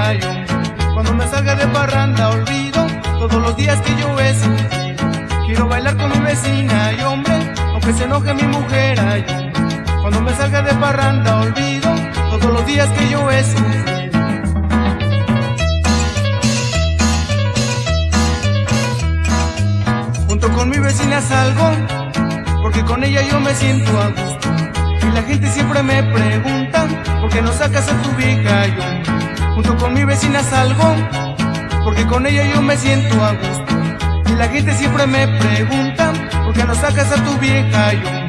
ay hombre. Cuando me salga de parranda olvido todos los días que yo he sufrido. Quiero bailar con mi vecina, ay hombre, aunque se enoje mi mujer, ay hombre. Cuando me salga de parranda olvido todos los días que yo he sufrido. Junto con mi vecina salgo, porque con ella yo me siento a gusto. Y la gente siempre me pregunta, ¿por qué no sacas a tu vieja, ay hombre? Junto con mi vecina salgo, porque con ella yo me siento a gusto. Y la gente siempre me pregunta, ¿por qué no sacas a tu vieja, ay hombre?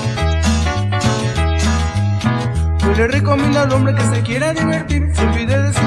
Yo le recomiendo al hombre que se quiera divertir, se olvide de